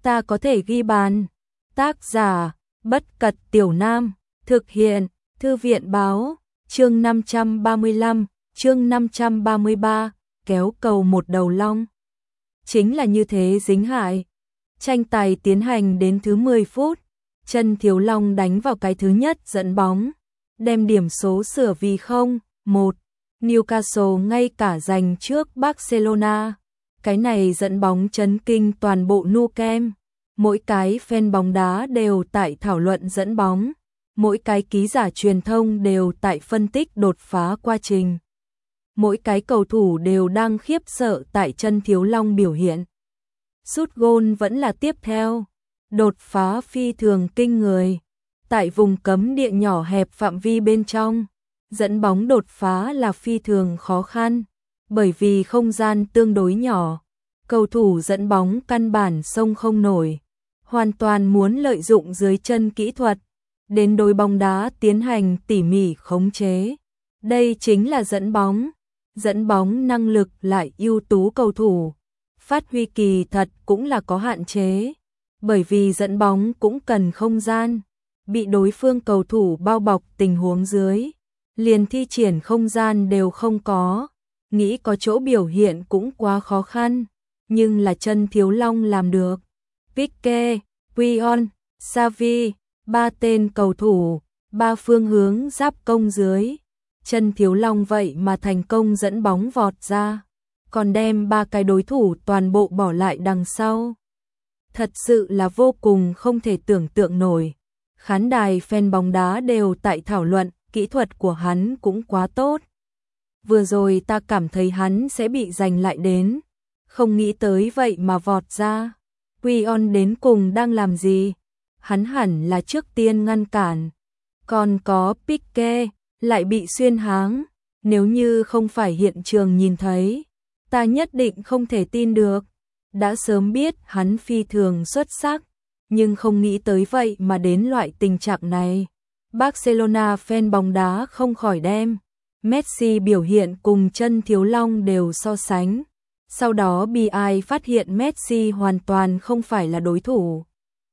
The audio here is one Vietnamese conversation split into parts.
ta có thể ghi bàn. Tác giả, Bất Cật Tiểu Nam, thực hiện, Thư viện Báo, chương 535, chương 533, kéo cầu một đầu long. Chính là như thế dính hại. Tranh tài tiến hành đến thứ 10 phút, Chân Thiếu Long đánh vào cái thứ nhất dẫn bóng, đem điểm số sửa vì 0-1. Newcastle ngay cả giành trước Barcelona. Cái này dẫn bóng chấn kinh toàn bộ Nou Camp. Mỗi cái fan bóng đá đều tại thảo luận dẫn bóng, mỗi cái ký giả truyền thông đều tại phân tích đột phá quá trình. Mỗi cái cầu thủ đều đang khiếp sợ tại Chân Thiếu Long biểu hiện. Sút gôn vẫn là tiếp theo, đột phá phi thường kinh người. Tại vùng cấm địa nhỏ hẹp phạm vi bên trong, dẫn bóng đột phá là phi thường khó khăn, bởi vì không gian tương đối nhỏ, cầu thủ dẫn bóng căn bản xông không nổi, hoàn toàn muốn lợi dụng dưới chân kỹ thuật, đến đối bóng đá tiến hành tỉ mỉ khống chế. Đây chính là dẫn bóng năng lực lại ưu tú cầu thủ, phát huy kỳ thật cũng là có hạn chế, bởi vì dẫn bóng cũng cần không gian, bị đối phương cầu thủ bao bọc tình huống dưới, liền thi triển không gian đều không có, nghĩ có chỗ biểu hiện cũng quá khó khăn, nhưng là Chân Thiếu Long làm được. Pique, Puyol, Xavi, ba tên cầu thủ, ba phương hướng giáp công dưới. Chân Thiếu Long vậy mà thành công dẫn bóng vọt ra, còn đem ba cái đối thủ toàn bộ bỏ lại đằng sau. Thật sự là vô cùng không thể tưởng tượng nổi. Khán đài fan bóng đá đều tại thảo luận, kỹ thuật của hắn cũng quá tốt. Vừa rồi ta cảm thấy hắn sẽ bị giành lại đến, không nghĩ tới vậy mà vọt ra. Puyol đến cùng đang làm gì? Hắn hẳn là trước tiên ngăn cản. Còn có Pique lại bị xuyên háng, nếu như không phải hiện trường nhìn thấy, ta nhất định không thể tin được. Đã sớm biết hắn phi thường xuất sắc, nhưng không nghĩ tới vậy mà đến loại tình trạng này. Barcelona fan bóng đá không khỏi đem Messi biểu hiện cùng Chân Thiếu Long đều so sánh. Sau đó bi ai phát hiện Messi hoàn toàn không phải là đối thủ.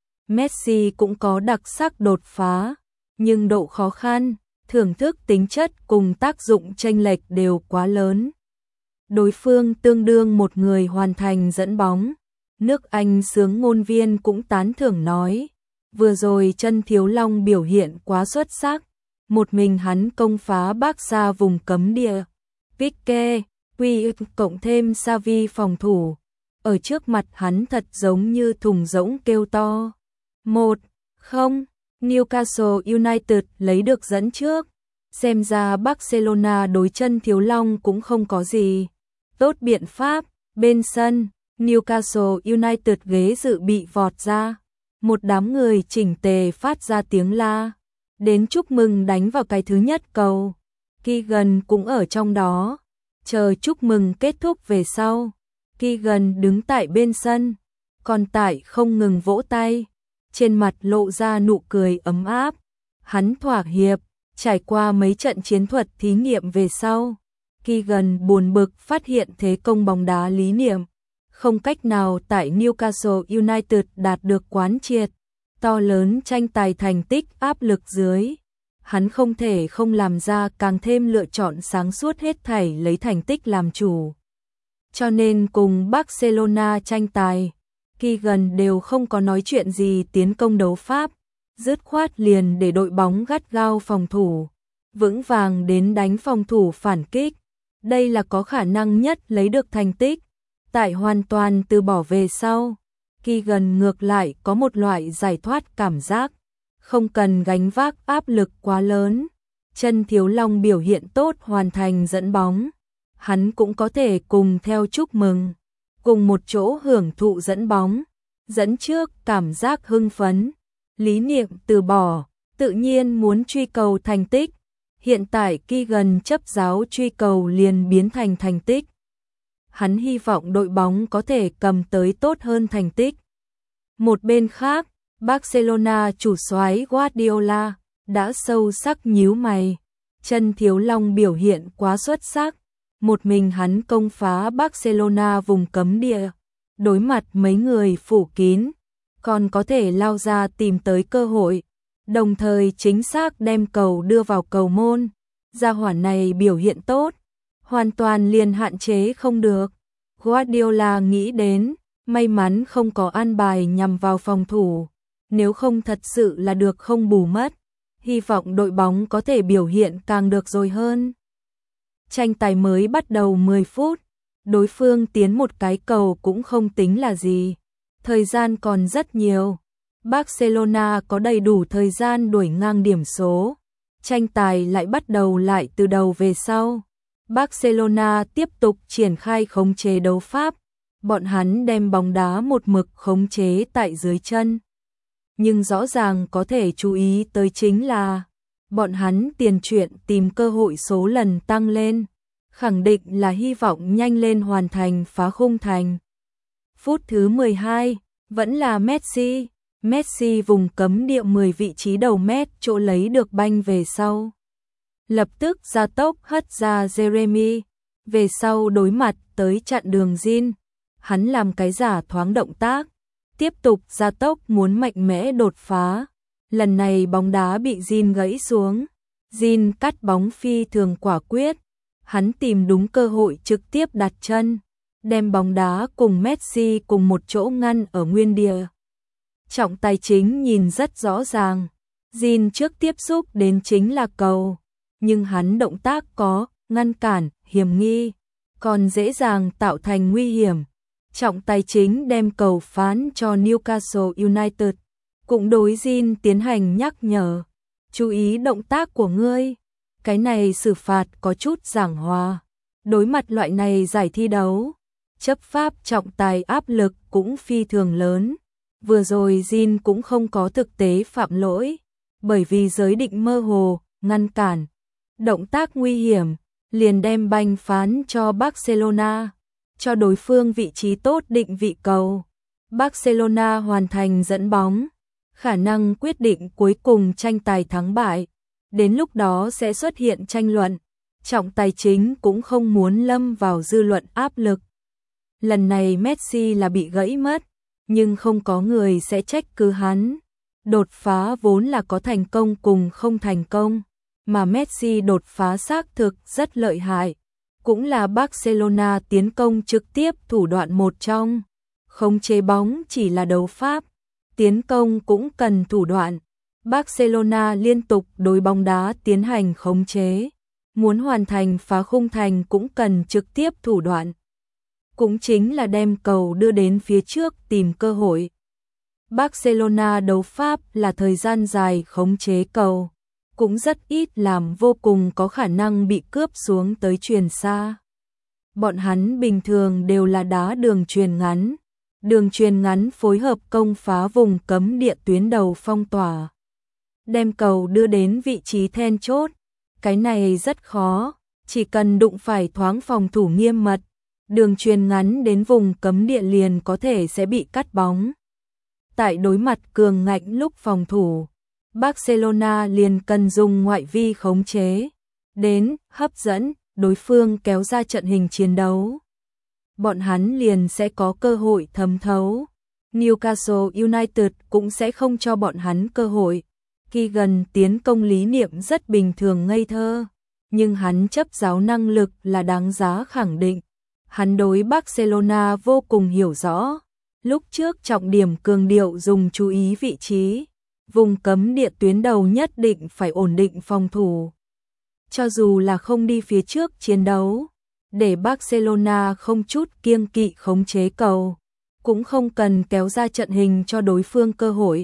Messi cũng có đặc sắc đột phá, nhưng độ khó khăn, thưởng thức tính chất cùng tác dụng chênh lệch đều quá lớn. Đối phương tương đương một người hoàn thành dẫn bóng. Nước Anh xướng ngôn viên cũng tán thưởng nói, vừa rồi Chân Thiếu Long biểu hiện quá xuất sắc, một mình hắn công phá Barca vùng cấm địa. Pique, Puyol cộng thêm Xavi phòng thủ, ở trước mặt hắn thật giống như thùng rỗng kêu to. 1-0, Newcastle United lấy được dẫn trước. Xem ra Barcelona đối Chân Thiếu Long cũng không có gì tốt biện pháp. Bên sân, Newcastle United ghế dự bị vọt ra, một đám người chỉnh tề phát ra tiếng la, đến chúc mừng đánh vào cái thứ nhất cầu. Keegan cũng ở trong đó, chờ chúc mừng kết thúc về sau. Keegan đứng tại bên sân, còn tại không ngừng vỗ tay, trên mặt lộ ra nụ cười ấm áp. Hắn thỏa hiệp, trải qua mấy trận chiến thuật thí nghiệm về sau, Keegan buồn bực phát hiện thế công bóng đá lý niệm không cách nào tại Newcastle United đạt được quán triệt. To lớn tranh tài thành tích áp lực dưới, hắn không thể không làm ra càng thêm lựa chọn sáng suốt, hết thảy lấy thành tích làm chủ. Cho nên cùng Barcelona tranh tài, Keegan đều không có nói chuyện gì tiến công đấu pháp, dứt khoát liền để đội bóng gắt gao phòng thủ, vững vàng đến đánh phòng thủ phản kích. Đây là có khả năng nhất lấy được thành tích. Tại hoàn toàn từ bỏ về sau, Keegan ngược lại có một loại giải thoát cảm giác, không cần gánh vác áp lực quá lớn. Chân Thiếu Long biểu hiện tốt hoàn thành dẫn bóng, hắn cũng có thể cùng theo chúc mừng, cùng một chỗ hưởng thụ dẫn bóng, dẫn trước cảm giác hưng phấn, lý niệm từ bỏ, tự nhiên muốn truy cầu thành tích. Hiện tại Keegan chấp giáo truy cầu liền biến thành thành tích. Hắn hy vọng đội bóng có thể cầm tới tốt hơn thành tích. Một bên khác, Barcelona chủ soái Guardiola đã sâu sắc nhíu mày. Chân Thiếu Long biểu hiện quá xuất sắc, một mình hắn công phá Barcelona vùng cấm địa, đối mặt mấy người phủ kín, còn có thể lao ra tìm tới cơ hội, đồng thời chính xác đem cầu đưa vào cầu môn. Gia hỏa này biểu hiện tốt, hoàn toàn liền hạn chế không được. Guardiola nghĩ đến, may mắn không có an bài nhằm vào phòng thủ, nếu không thật sự là được không bù mất. Hy vọng đội bóng có thể biểu hiện càng được rồi hơn. Tranh tài mới bắt đầu 10 phút, đối phương tiến một cái cầu cũng không tính là gì. Thời gian còn rất nhiều. Barcelona có đầy đủ thời gian đuổi ngang điểm số. Tranh tài lại bắt đầu lại từ đầu về sau. Barcelona tiếp tục triển khai khống chế đấu pháp. Bọn hắn đem bóng đá một mực khống chế tại dưới chân. Nhưng rõ ràng có thể chú ý tới chính là bọn hắn tiền truyện tìm cơ hội số lần tăng lên, khẳng định là hy vọng nhanh lên hoàn thành phá khung thành. Phút thứ 12, vẫn là Messi. Messi vùng cấm địa 10 vị trí đầu mét chỗ lấy được banh về sau. Lập tức ra tốc hất ra Jeremy, về sau đối mặt tới chặn đường Zin. Hắn làm cái giả thoáng động tác, tiếp tục ra tốc muốn mạnh mẽ đột phá. Lần này bóng đá bị Zin gãy xuống. Zin cắt bóng phi thường quả quyết. Hắn tìm đúng cơ hội trực tiếp đặt chân, đem bóng đá cùng Messi cùng một chỗ ngăn ở nguyên địa. Trọng tài chính nhìn rất rõ ràng. Zin trước tiếp xúc đến chính là cầu, nhưng hắn động tác có ngăn cản, hiểm nghi, còn dễ dàng tạo thành nguy hiểm. Trọng tài chính đem cầu phán cho Newcastle United, cũng đối Zin tiến hành nhắc nhở. Chú ý động tác của ngươi. Cái này xử phạt có chút giảng hòa. Đối mặt loại này giải thi đấu, chấp pháp trọng tài áp lực cũng phi thường lớn. Vừa rồi Zin cũng không có thực tế phạm lỗi, bởi vì giới định mơ hồ, ngăn cản. Động tác nguy hiểm, liền đem banh phán cho Barcelona, cho đối phương vị trí tốt định vị cầu. Barcelona hoàn thành dẫn bóng, khả năng quyết định cuối cùng tranh tài thắng bại. Đến lúc đó sẽ xuất hiện tranh luận, trọng tài chính cũng không muốn lâm vào dư luận áp lực. Lần này Messi là bị gãy mất, nhưng không có người sẽ trách cứ hắn. Đột phá vốn là có thành công cùng không thành công, mà Messi đột phá xác thực rất lợi hại. Cũng là Barcelona tiến công trực tiếp thủ đoạn một trong. Khống chế bóng chỉ là đấu pháp, tiến công cũng cần thủ đoạn. Barcelona liên tục đối bóng đá tiến hành khống chế, muốn hoàn thành phá khung thành cũng cần trực tiếp thủ đoạn. Cũng chính là đem cầu đưa đến phía trước tìm cơ hội. Barcelona đấu pháp là thời gian dài khống chế cầu, cũng rất ít làm vô cùng có khả năng bị cướp xuống tới chuyền xa. Bọn hắn bình thường đều là đá đường chuyền ngắn. Đường chuyền ngắn phối hợp công phá vùng cấm địa tuyến đầu phong tỏa, đem cầu đưa đến vị trí then chốt. Cái này rất khó, chỉ cần đụng phải thoáng phòng thủ nghiêm mật, đường chuyền ngắn đến vùng cấm địa liền có thể sẽ bị cắt bóng. Tại đối mặt cường ngạnh lúc phòng thủ, Barcelona liền cần dùng ngoại vi khống chế, đến hấp dẫn đối phương kéo ra trận hình chiến đấu. Bọn hắn liền sẽ có cơ hội thấm thấu. Newcastle United cũng sẽ không cho bọn hắn cơ hội. Khi gần tiến công lý niệm rất bình thường ngây thơ, nhưng hắn chấp giáo năng lực là đáng giá khẳng định. Hắn đối Barcelona vô cùng hiểu rõ. Lúc trước trọng điểm cường điệu dùng chú ý vị trí, vùng cấm địa tuyến đầu nhất định phải ổn định phòng thủ. Cho dù là không đi phía trước chiến đấu, để Barcelona không chút kiêng kỵ khống chế cầu, cũng không cần kéo ra trận hình cho đối phương cơ hội.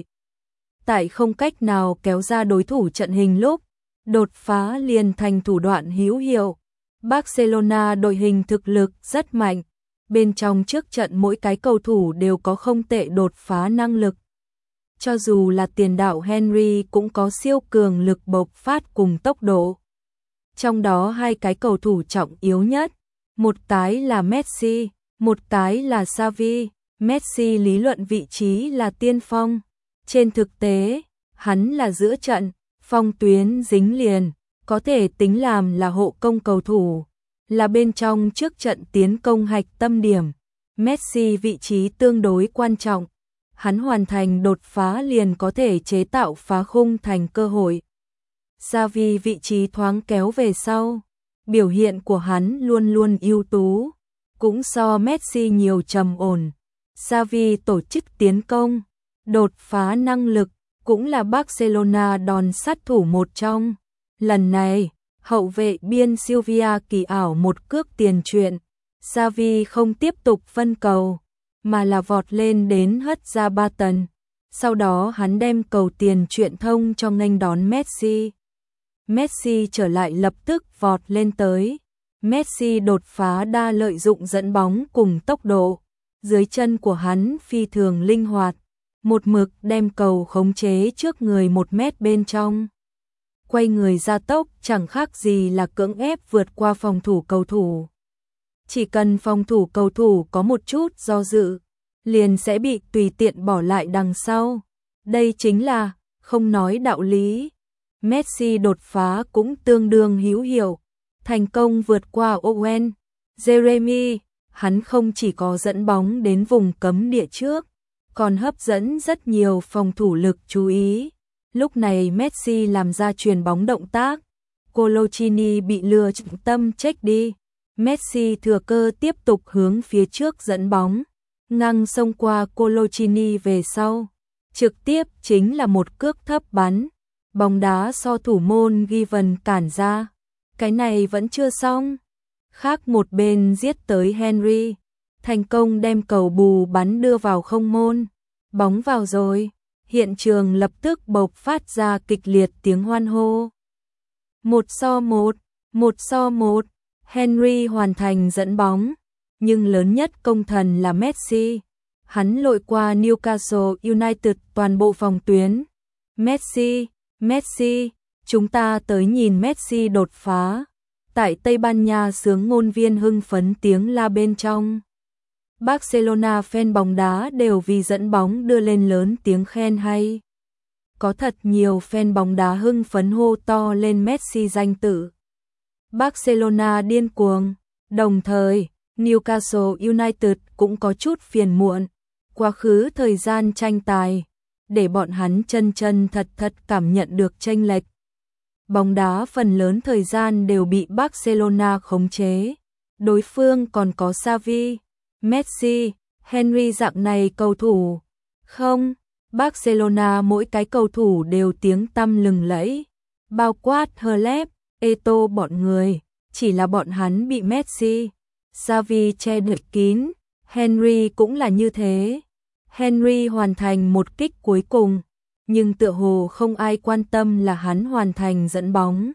Tại không cách nào kéo ra đối thủ trận hình lúc, đột phá liền thành thủ đoạn hữu hiệu. Barcelona đội hình thực lực rất mạnh, bên trong trước trận mỗi cái cầu thủ đều có không tệ đột phá năng lực. Cho dù là tiền đạo Henry cũng có siêu cường lực bộc phát cùng tốc độ. Trong đó hai cái cầu thủ trọng yếu nhất, một cái là Messi, một cái là Xavi. Messi lý luận vị trí là tiên phong. Trên thực tế, hắn là giữa trận, phong tuyến dính liền, có thể tính làm là hộ công cầu thủ, là bên trong trước trận tiến công hạch tâm điểm. Messi vị trí tương đối quan trọng, hắn hoàn thành đột phá liền có thể chế tạo phá khung thành cơ hội. Xavi vị trí thoáng kéo về sau, biểu hiện của hắn luôn luôn ưu tú, cũng so Messi nhiều trầm ổn. Xavi tổ chức tiến công, đột phá năng lực, cũng là Barcelona đòn sát thủ một trong. Lần này, hậu vệ biên Silvia kỳ ảo một cước tiền truyện, Xavi không tiếp tục phân cầu, mà là vọt lên đến hất ra 3 tầng. Sau đó hắn đem cầu tiền truyện thông cho nghênh đón Messi. Messi trở lại lập tức vọt lên tới. Messi đột phá đa lợi dụng dẫn bóng cùng tốc độ. Dưới chân của hắn phi thường linh hoạt, một mực đem cầu khống chế trước người 1 mét bên trong. Quay người ra tốc chẳng khác gì là cưỡng ép vượt qua phòng thủ cầu thủ. Chỉ cần phòng thủ cầu thủ có một chút do dự, liền sẽ bị tùy tiện bỏ lại đằng sau. Đây chính là không nói đạo lý. Messi đột phá cũng tương đương hữu hiệu, thành công vượt qua Owen, Jeremy, hắn không chỉ có dẫn bóng đến vùng cấm địa trước, còn hấp dẫn rất nhiều phòng thủ lực chú ý. Lúc này Messi làm ra chuyền bóng động tác, Coloccini bị lừa trọng tâm check đi. Messi thừa cơ tiếp tục hướng phía trước dẫn bóng, ngang xông qua Coloccini về sau, trực tiếp chính là một cước thấp bắn, bóng đá so thủ môn Given cản ra. Cái này vẫn chưa xong, khác một bên giết tới Henry, thành công đem cầu bù bắn đưa vào không môn, bóng vào rồi, hiện trường lập tức bộc phát ra kịch liệt tiếng hoan hô. 1-1, Henry hoàn thành dẫn bóng, nhưng lớn nhất công thần là Messi. Hắn lội qua Newcastle United toàn bộ phòng tuyến. Messi, chúng ta tới nhìn Messi đột phá. Tại Tây Ban Nha xướng ngôn viên hưng phấn tiếng la bên trong. Barcelona fan bóng đá đều vì dẫn bóng đưa lên lớn tiếng khen hay. Có thật nhiều fan bóng đá hưng phấn hô to lên Messi danh tự. Barcelona điên cuồng, đồng thời Newcastle United cũng có chút phiền muộn. Quá khứ thời gian tranh tài, để bọn hắn chân thật cảm nhận được chênh lệch. Bóng đá phần lớn thời gian đều bị Barcelona khống chế. Đối phương còn có Xavi, Messi, Henry dạng này cầu thủ. Không, Barcelona mỗi cái cầu thủ đều tiếng tăm lừng lẫy. Bao quát Herlep, Eto'o bọn người, chỉ là bọn hắn bị Messi, Xavi che đậy kín. Henry cũng là như thế. Henry hoàn thành một kích cuối cùng, nhưng tựa hồ không ai quan tâm là hắn hoàn thành dẫn bóng.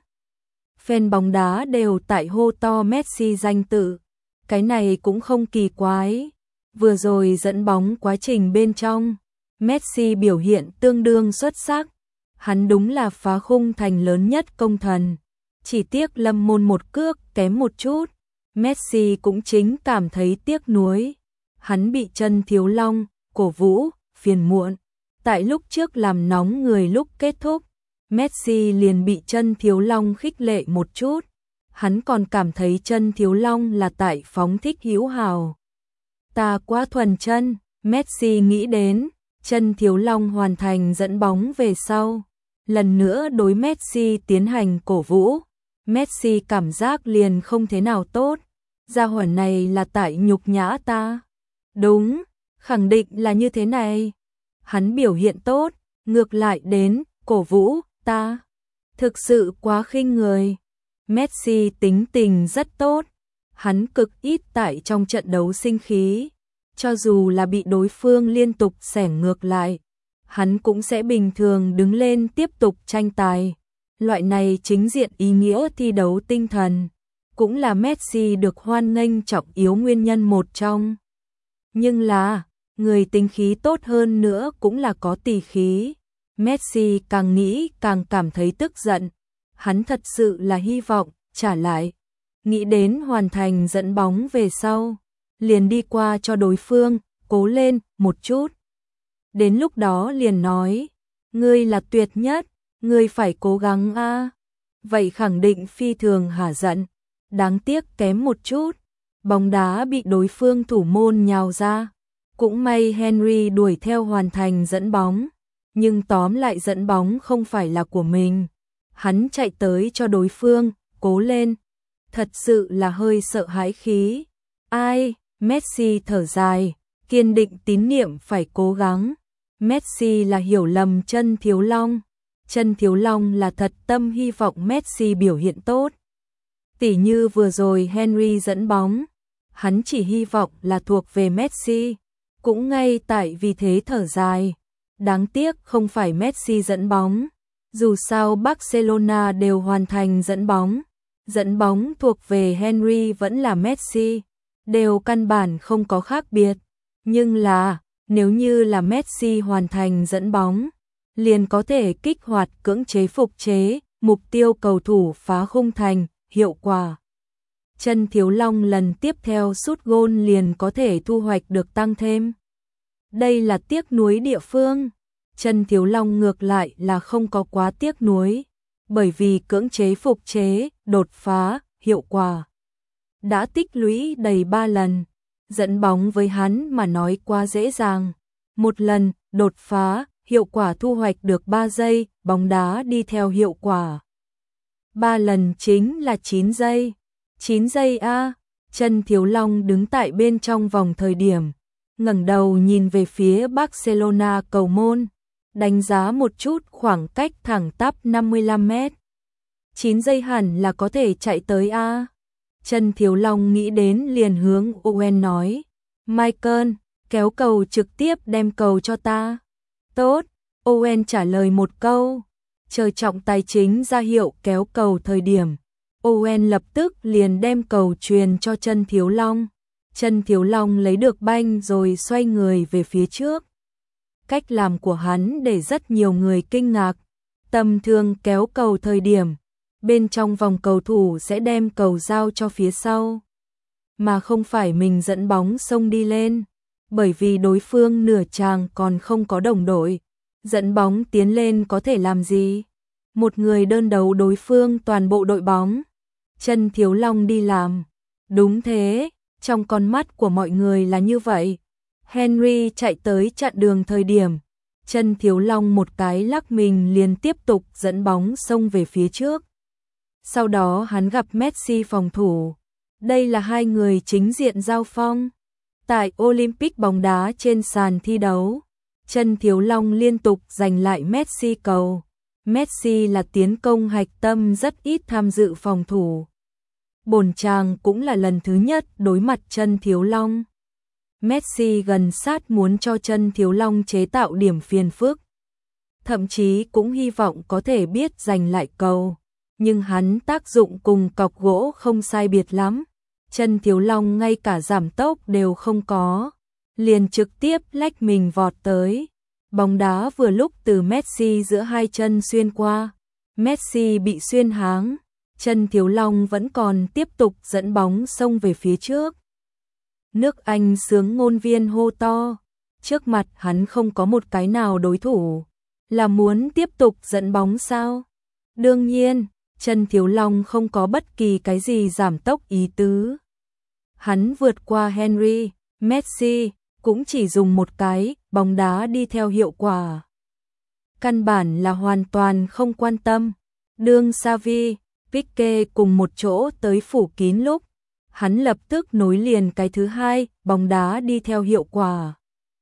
Fan bóng đá đều tại hô to Messi danh tự. Cái này cũng không kỳ quái. Vừa rồi dẫn bóng quá trình bên trong, Messi biểu hiện tương đương xuất sắc. Hắn đúng là phá khung thành lớn nhất công thần. Chỉ tiếc lâm môn một cước kém một chút. Messi cũng chính cảm thấy tiếc nuối. Hắn bị chân thiếu long, cổ vũ, phiền muộn. Tại lúc trước làm nóng người lúc kết thúc, Messi liền bị chân thiếu long khích lệ một chút. Hắn còn cảm thấy chân thiếu long là tại phóng thích hữu hào. Ta quá thuần chân, Messi nghĩ đến, chân thiếu long hoàn thành dẫn bóng về sau. Lần nữa đối Messi tiến hành cổ vũ, Messi cảm giác liền không thế nào tốt. Gia hỏa này là tại nhục nhã ta. Đúng, khẳng định là như thế này. Hắn biểu hiện tốt, ngược lại đến, cổ vũ, ta. Thực sự quá khinh người. Messi tính tình rất tốt. Hắn cực ít tại trong trận đấu sinh khí. Cho dù là bị đối phương liên tục xẻng ngược lại, hắn cũng sẽ bình thường đứng lên tiếp tục tranh tài. Loại này chính diện ý nghĩa thi đấu tinh thần, cũng là Messi được hoan nghênh trọng yếu nguyên nhân một trong. Nhưng là, người tính khí tốt hơn nữa cũng là có tỳ khí. Messi càng nghĩ càng cảm thấy tức giận. Hắn thật sự là hy vọng trả lại. Nghĩ đến hoàn thành dẫn bóng về sau, liền đi qua cho đối phương, cố lên một chút. Đến lúc đó liền nói, ngươi là tuyệt nhất, ngươi phải cố gắng a. Vậy khẳng định phi thường hả giận. Đáng tiếc kém một chút. Bóng đá bị đối phương thủ môn nhào ra. Cũng may Henry đuổi theo hoàn thành dẫn bóng, nhưng tóm lại dẫn bóng không phải là của mình. Hắn chạy tới cho đối phương, cố lên. Thật sự là hơi sợ hãi khí. Ai, Messi thở dài, kiên định tín niệm phải cố gắng. Messi là hiểu lầm Chân Thiếu Long. Chân Thiếu Long là thật tâm hy vọng Messi biểu hiện tốt. Tỉ như vừa rồi Henry dẫn bóng, hắn chỉ hy vọng là thuộc về Messi. Cũng ngay tại vì thế thở dài. Đáng tiếc không phải Messi dẫn bóng. Dù sao Barcelona đều hoàn thành dẫn bóng. Dẫn bóng thuộc về Henry vẫn là Messi. Đều căn bản không có khác biệt. Nhưng là, nếu như là Messi hoàn thành dẫn bóng, liền có thể kích hoạt cưỡng chế phục chế, mục tiêu cầu thủ phá khung thành, hiệu quả. Chân Thiếu Long lần tiếp theo sút gôn liền có thể thu hoạch được tăng thêm. Đây là tiếc nuối địa phương. Chân Thiếu Long ngược lại là không có quá tiếc nuối, bởi vì cưỡng chế phục chế, đột phá, hiệu quả đã tích lũy đầy 3 lần. Dẫn bóng với hắn mà nói quá dễ dàng. Một lần, đột phá, hiệu quả thu hoạch được 3 giây, bóng đá đi theo hiệu quả. 3 lần chính là 9 giây. 9 giây a. Chân Thiếu Long đứng tại bên trong vòng thời điểm, ngẩng đầu nhìn về phía Barcelona cầu môn, đánh giá một chút khoảng cách thẳng tắp 55 mét. 9 giây hẳn là có thể chạy tới a. Chân Thiếu Long nghĩ đến liền hướng Owen nói, Michael, kéo cầu trực tiếp đem cầu cho ta. Tốt, Owen trả lời một câu, chờ trọng tài chính ra hiệu kéo cầu thời điểm. Owen lập tức liền đem cầu truyền cho Chân Thiếu Long. Chân Thiếu Long lấy được banh rồi xoay người về phía trước. Cách làm của hắn để rất nhiều người kinh ngạc. Tầm thường kéo cầu thời điểm, bên trong vòng cầu thủ sẽ đem cầu giao cho phía sau, mà không phải mình dẫn bóng xông đi lên, bởi vì đối phương nửa chàng còn không có đồng đội. Dẫn bóng tiến lên có thể làm gì? Một người đơn đấu đối phương toàn bộ đội bóng. Chân Thiếu Long đi làm. Đúng thế, trong con mắt của mọi người là như vậy. Henry chạy tới chặn đường thời điểm, Chân Thiếu Long một cái lắc mình liền tiếp tục dẫn bóng xông về phía trước. Sau đó hắn gặp Messi phòng thủ. Đây là hai người chính diện giao phong. Tại Olympic bóng đá trên sàn thi đấu, Chân Thiếu Long liên tục giành lại Messi cầu. Messi là tiến công hạch tâm rất ít tham dự phòng thủ. Bổn chàng cũng là lần thứ nhất đối mặt Chân Thiếu Long. Messi gần sát muốn cho Chân Thiếu Long chế tạo điểm phiền phức. Thậm chí cũng hy vọng có thể biết giành lại cầu. Nhưng hắn tác dụng cùng cọc gỗ không sai biệt lắm. Chân Thiếu Long ngay cả giảm tốc đều không có, liền trực tiếp lách mình vọt tới. Bóng đá vừa lúc từ Messi giữa hai chân xuyên qua. Messi bị xuyên háng. Chân Thiếu Long vẫn còn tiếp tục dẫn bóng xông về phía trước. Nước Anh sướng ngôn viên hô to. Trước mặt hắn không có một cái nào đối thủ. Là muốn tiếp tục dẫn bóng sao? Đương nhiên, Chân Thiếu Long không có bất kỳ cái gì giảm tốc ý tứ. Hắn vượt qua Henry, Messi, cũng chỉ dùng một cái, bóng đá đi theo hiệu quả. Căn bản là hoàn toàn không quan tâm. Đương Xavi, Pique cùng một chỗ tới phủ kín lúc, hắn lập tức nối liền cái thứ hai, bóng đá đi theo hiệu quả.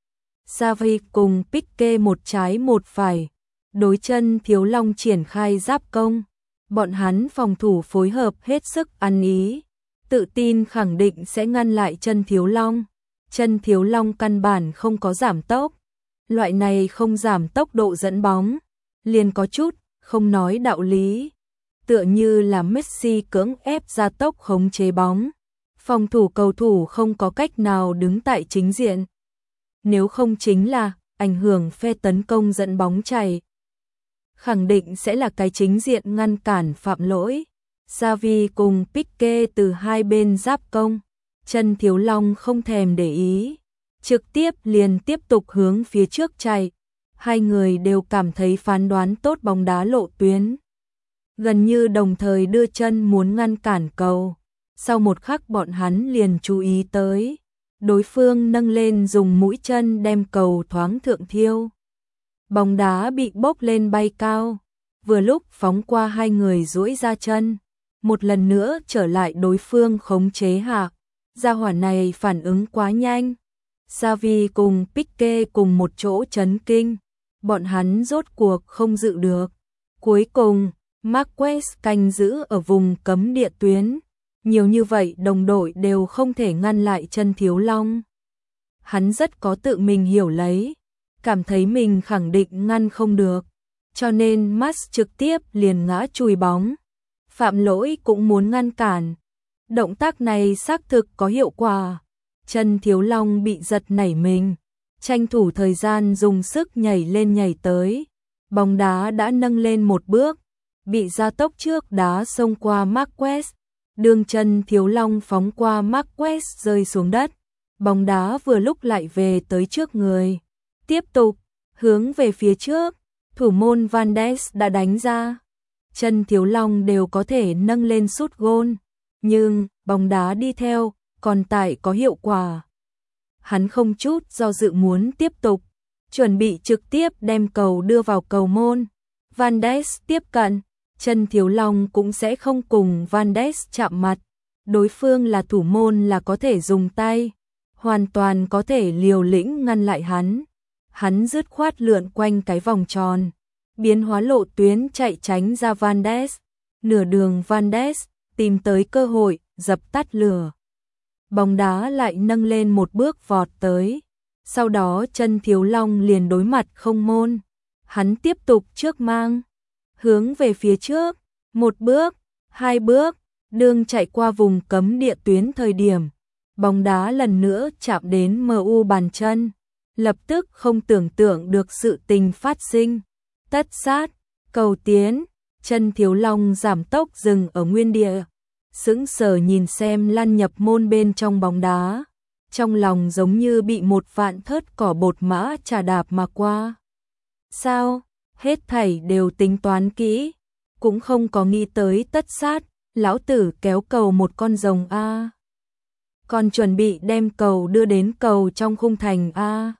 Xavi cùng Pique một trái một phải, đối Chân Thiếu Long triển khai giáp công. Bọn hắn phòng thủ phối hợp hết sức ăn ý, tự tin khẳng định sẽ ngăn lại Chân Thiếu Long. Chân Thiếu Long căn bản không có giảm tốc. Loại này không giảm tốc độ dẫn bóng, liền có chút không nói đạo lý. Tựa như là Messi cưỡng ép gia tốc khống chế bóng. Phòng thủ cầu thủ không có cách nào đứng tại chính diện. Nếu không chính là ảnh hưởng phe tấn công dẫn bóng chạy. Khẳng định sẽ là cái chính diện ngăn cản phạm lỗi. Xavi cùng Pique từ hai bên giáp công. Chân Thiếu Long không thèm để ý, trực tiếp liền tiếp tục hướng phía trước chạy. Hai người đều cảm thấy phán đoán tốt bóng đá lộ tuyến. Gần như đồng thời đưa chân muốn ngăn cản cầu. Sau một khắc bọn hắn liền chú ý tới. đối phương nâng lên dùng mũi chân đem cầu thoáng thượng thiêu. Bóng đá bị bốc lên bay cao, vừa lúc phóng qua hai người duỗi ra chân, một lần nữa trở lại đối phương khống chế hạ. Gia hỏa này phản ứng quá nhanh. Xavi cùng Pique cùng một chỗ chấn kinh, bọn hắn rốt cuộc không dự được. Cuối cùng, Marquez canh giữ ở vùng cấm địa tuyến, nhiều như vậy đồng đội đều không thể ngăn lại chân Thiếu Long. Hắn rất có tự mình hiểu lấy, cảm thấy mình khẳng định ngăn không được, cho nên Max trực tiếp liền ngã chùi bóng. Phạm Lỗi cũng muốn ngăn cản. Động tác này xác thực có hiệu quả. Chân Thiếu Long bị giật nảy mình, tranh thủ thời gian dùng sức nhảy lên nhảy tới. Bóng đá đã nâng lên một bước, bị gia tốc trước đá xông qua Marquez. Đường chân Thiếu Long phóng qua Marquez rơi xuống đất. Bóng đá vừa lúc lại về tới trước người. Tiếp tục, hướng về phía trước, thủ môn Van Ness đã đánh ra. Chân Thiếu Long đều có thể nâng lên sút gôn, nhưng bóng đá đi theo, còn tại có hiệu quả. Hắn không chút do dự muốn tiếp tục, chuẩn bị trực tiếp đem cầu đưa vào cầu môn. Van Ness tiếp cận, chân Thiếu Long cũng sẽ không cùng Van Ness chạm mặt. Đối phương là thủ môn là có thể dùng tay, hoàn toàn có thể liều lĩnh ngăn lại hắn. Hắn dứt khoát lượn quanh cái vòng tròn, biến hóa lộ tuyến chạy tránh ra Van Ness. Nửa đường Van Ness tìm tới cơ hội, dập tắt lửa. Bóng đá lại nâng lên một bước vọt tới. Sau đó chân Thiếu Long liền đối mặt không môn. Hắn tiếp tục trước mang, hướng về phía trước, một bước, hai bước, đương chạy qua vùng cấm địa tuyến thời điểm. Bóng đá lần nữa chạm đến MU bàn chân. Lập tức không tưởng tượng được sự tình phát sinh. Tất sát, cầu tiến, chân Thiếu Long giảm tốc dừng ở nguyên địa. Sững sờ nhìn xem lăn nhập môn bên trong bóng đá. Trong lòng giống như bị một vạn thớt cỏ bột mã chà đạp mà qua. Sao? Hết thảy đều tính toán kỹ. Cũng không có nghĩ tới tất sát, lão tử kéo cầu một con rồng A. Còn chuẩn bị đem cầu đưa đến cầu trong khung thành A.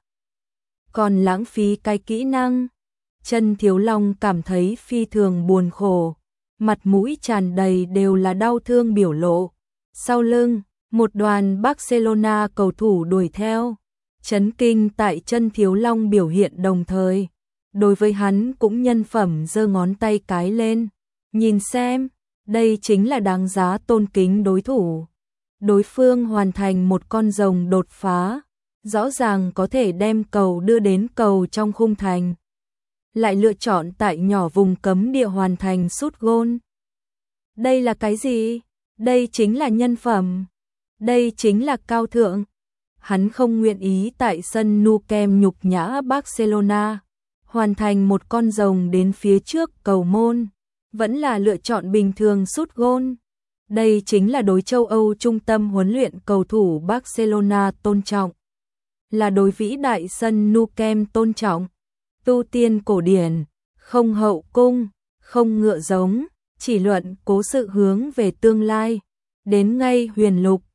Còn lãng phí cái kỹ năng. Chân Thiếu Long cảm thấy phi thường buồn khổ, mặt mũi tràn đầy đều là đau thương biểu lộ. Sau lưng, một đoàn Barcelona cầu thủ đuổi theo, chấn kinh tại chân Thiếu Long biểu hiện đồng thời. Đối với hắn cũng nhân phẩm giơ ngón tay cái lên. Nhìn xem, đây chính là đáng giá tôn kính đối thủ. Đối phương hoàn thành một con rồng đột phá, rõ ràng có thể đem cầu đưa đến cầu trong khung thành. Lại lựa chọn tại nhỏ vùng cấm địa hoàn thành sút gôn. Đây là cái gì? Đây chính là nhân phẩm. Đây chính là cao thượng. Hắn không nguyện ý tại sân Nou Camp nhục nhã Barcelona, hoàn thành một con rồng đến phía trước cầu môn, vẫn là lựa chọn bình thường sút gôn. Đây chính là đối châu Âu trung tâm huấn luyện cầu thủ Barcelona tôn trọng, là đối vĩ đại sân Nou Camp tôn trọng. Tu tiên cổ điển, không hậu cung, không ngựa giống, chỉ luận cố sự hướng về tương lai. Đến ngay huyền lục,